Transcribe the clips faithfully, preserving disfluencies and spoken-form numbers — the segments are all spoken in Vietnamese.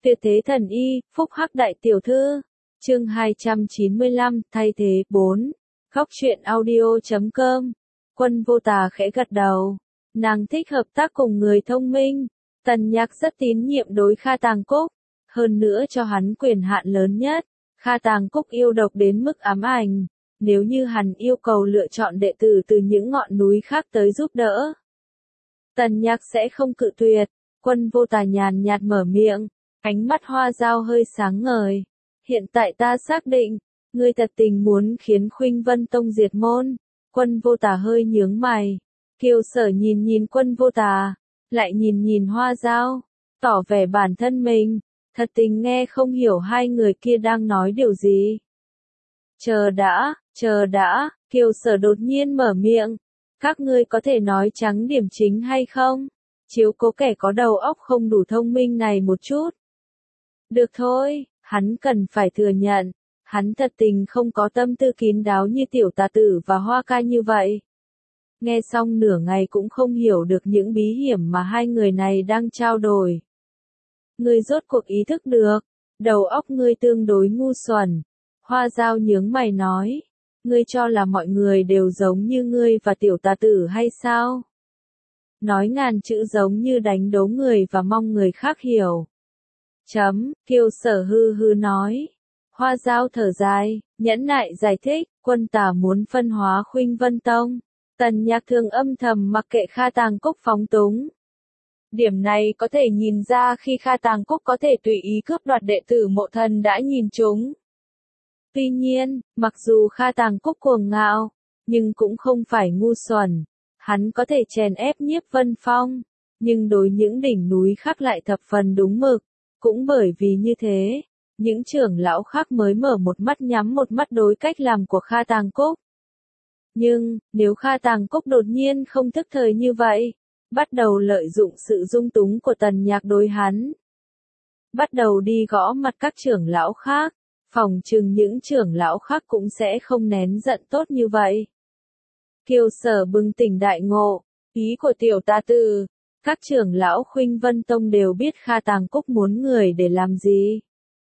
Tuyệt thế thần y, phúc hắc đại tiểu thư. Chương hai trăm chín mươi lăm, thay thế. bốn. Góc truyện audio chấm com. Quân Vô Tà khẽ gật đầu. Nàng thích hợp tác cùng người thông minh. Tần Nhạc rất tín nhiệm đối Kha Tàng Cúc. Hơn nữa cho hắn quyền hạn lớn nhất. Kha Tàng Cúc yêu độc đến mức ám ảnh. Nếu như hắn yêu cầu lựa chọn đệ tử từ những ngọn núi khác tới giúp đỡ, Tần Nhạc sẽ không cự tuyệt. Quân Vô Tà nhàn nhạt mở miệng. Ánh mắt Hoa Dao hơi sáng ngời. Hiện tại ta xác định, ngươi thật tình muốn khiến Khuynh Vân Tông diệt môn. Quân Vô Tà hơi nhướng mày. Kiều Sở nhìn nhìn Quân Vô Tà, lại nhìn nhìn Hoa Dao, tỏ vẻ bản thân mình, thật tình nghe không hiểu hai người kia đang nói điều gì. Chờ đã, chờ đã, Kiều Sở đột nhiên mở miệng. Các ngươi có thể nói trắng điểm chính hay không? Chiếu cố kẻ có đầu óc không đủ thông minh này một chút. Được thôi, hắn cần phải thừa nhận, hắn thật tình không có tâm tư kín đáo như Tiểu Tà Tử và Hoa Ca như vậy. Nghe xong nửa ngày cũng không hiểu được những bí hiểm mà hai người này đang trao đổi. Ngươi rốt cuộc ý thức được, đầu óc ngươi tương đối ngu xuẩn. Hoa Dao nhướng mày nói, ngươi cho là mọi người đều giống như ngươi và Tiểu Tà Tử hay sao? Nói ngàn chữ giống như đánh đố người và mong người khác hiểu. Chấm, Kiều Sở hư hư nói. Hoa Dao thở dài, nhẫn nại giải thích, Quân Tà muốn phân hóa Khuynh Vân Tông. Tần Nhạc thường âm thầm mặc kệ Kha Tàng Cúc phóng túng. Điểm này có thể nhìn ra khi Kha Tàng Cúc có thể tùy ý cướp đoạt đệ tử Mộ Thần đã nhìn chúng. Tuy nhiên, mặc dù Kha Tàng Cúc cuồng ngạo, nhưng cũng không phải ngu xuẩn. Hắn có thể chèn ép Nhiếp Vân Phong, nhưng đối những đỉnh núi khác lại thập phần đúng mực. Cũng bởi vì như thế, những trưởng lão khác mới mở một mắt nhắm một mắt đối cách làm của Kha Tàng Cúc. Nhưng, nếu Kha Tàng Cúc đột nhiên không thức thời như vậy, bắt đầu lợi dụng sự dung túng của Tần Nhạc đối hắn, bắt đầu đi gõ mặt các trưởng lão khác, phòng chừng những trưởng lão khác cũng sẽ không nén giận tốt như vậy. Kiều Sở bừng tỉnh đại ngộ, ý của Tiểu Tà Tử. Các trưởng lão Khuynh Vân Tông đều biết Kha Tàng Cúc muốn người để làm gì.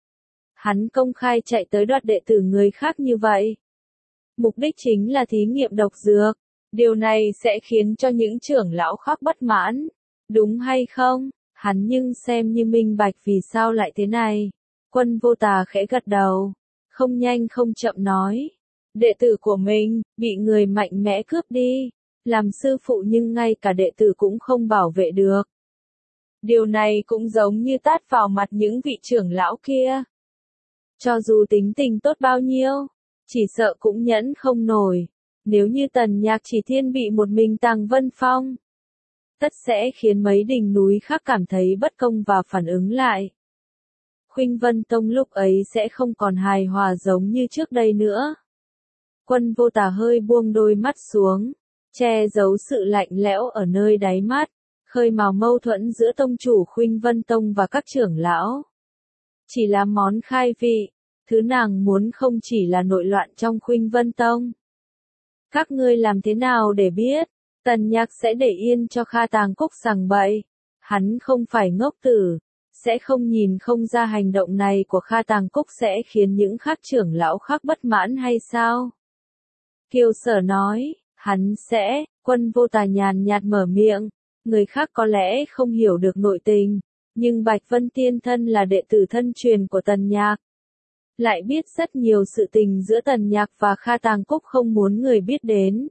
Hắn công khai chạy tới đoạt đệ tử người khác như vậy. Mục đích chính là thí nghiệm độc dược. Điều này sẽ khiến cho những trưởng lão khác bất mãn. Đúng hay không? Hắn nhưng xem như minh bạch vì sao lại thế này. Quân Vô Tà khẽ gật đầu. Không nhanh không chậm nói. Đệ tử của mình, bị người mạnh mẽ cướp đi. Làm sư phụ nhưng ngay cả đệ tử cũng không bảo vệ được. Điều này cũng giống như tát vào mặt những vị trưởng lão kia. Cho dù tính tình tốt bao nhiêu, chỉ sợ cũng nhẫn không nổi. Nếu như Tần Nhạc chỉ thiên vị một mình Tàng Vân Phong, tất sẽ khiến mấy đỉnh núi khác cảm thấy bất công và phản ứng lại. Khuynh Vân Tông lúc ấy sẽ không còn hài hòa giống như trước đây nữa. Quân Vô Tà hơi buông đôi mắt xuống, che giấu sự lạnh lẽo ở nơi đáy mắt, khơi mào mâu thuẫn giữa tông chủ Khuynh Vân Tông và các trưởng lão. Chỉ là món khai vị, thứ nàng muốn không chỉ là nội loạn trong Khuynh Vân Tông. Các ngươi làm thế nào để biết, Tần Nhạc sẽ để yên cho Kha Tàng Cúc sằng bậy? Hắn không phải ngốc tử, sẽ không nhìn không ra hành động này của Kha Tàng Cúc sẽ khiến những khác trưởng lão khác bất mãn hay sao? Kiều Sở nói. Hắn sẽ, Quân Vô Tà nhàn nhạt mở miệng, người khác có lẽ không hiểu được nội tình, nhưng Bạch Vân Tiên Thân là đệ tử thân truyền của Tần Nhạc. Lại biết rất nhiều sự tình giữa Tần Nhạc và Kha Tàng Cúc không muốn người biết đến.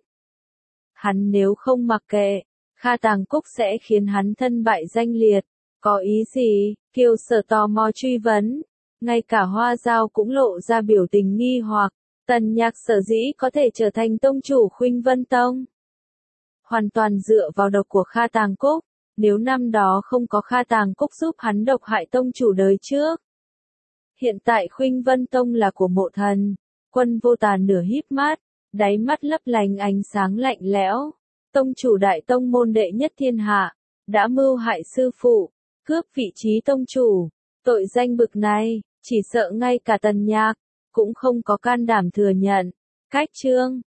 Hắn nếu không mặc kệ, Kha Tàng Cúc sẽ khiến hắn thân bại danh liệt. Có ý gì? Kiều Sở tò mò truy vấn. Ngay cả Hoa Dao cũng lộ ra biểu tình nghi hoặc. Tần Nhạc sở dĩ có thể trở thành tông chủ Khuynh Vân Tông, hoàn toàn dựa vào độc của Kha Tàng Cúc. Nếu năm đó không có Kha Tàng Cúc giúp hắn độc hại tông chủ đời trước, hiện tại Khuynh Vân Tông là của Mộ Thần. Quân Vô Tà nửa híp mắt, đáy mắt lấp lánh ánh sáng lạnh lẽo. Tông chủ đại tông môn đệ nhất thiên hạ, đã mưu hại sư phụ, cướp vị trí tông chủ. Tội danh bực này, chỉ sợ ngay cả Tần Nhạc cũng không có can đảm thừa nhận. Cách chương,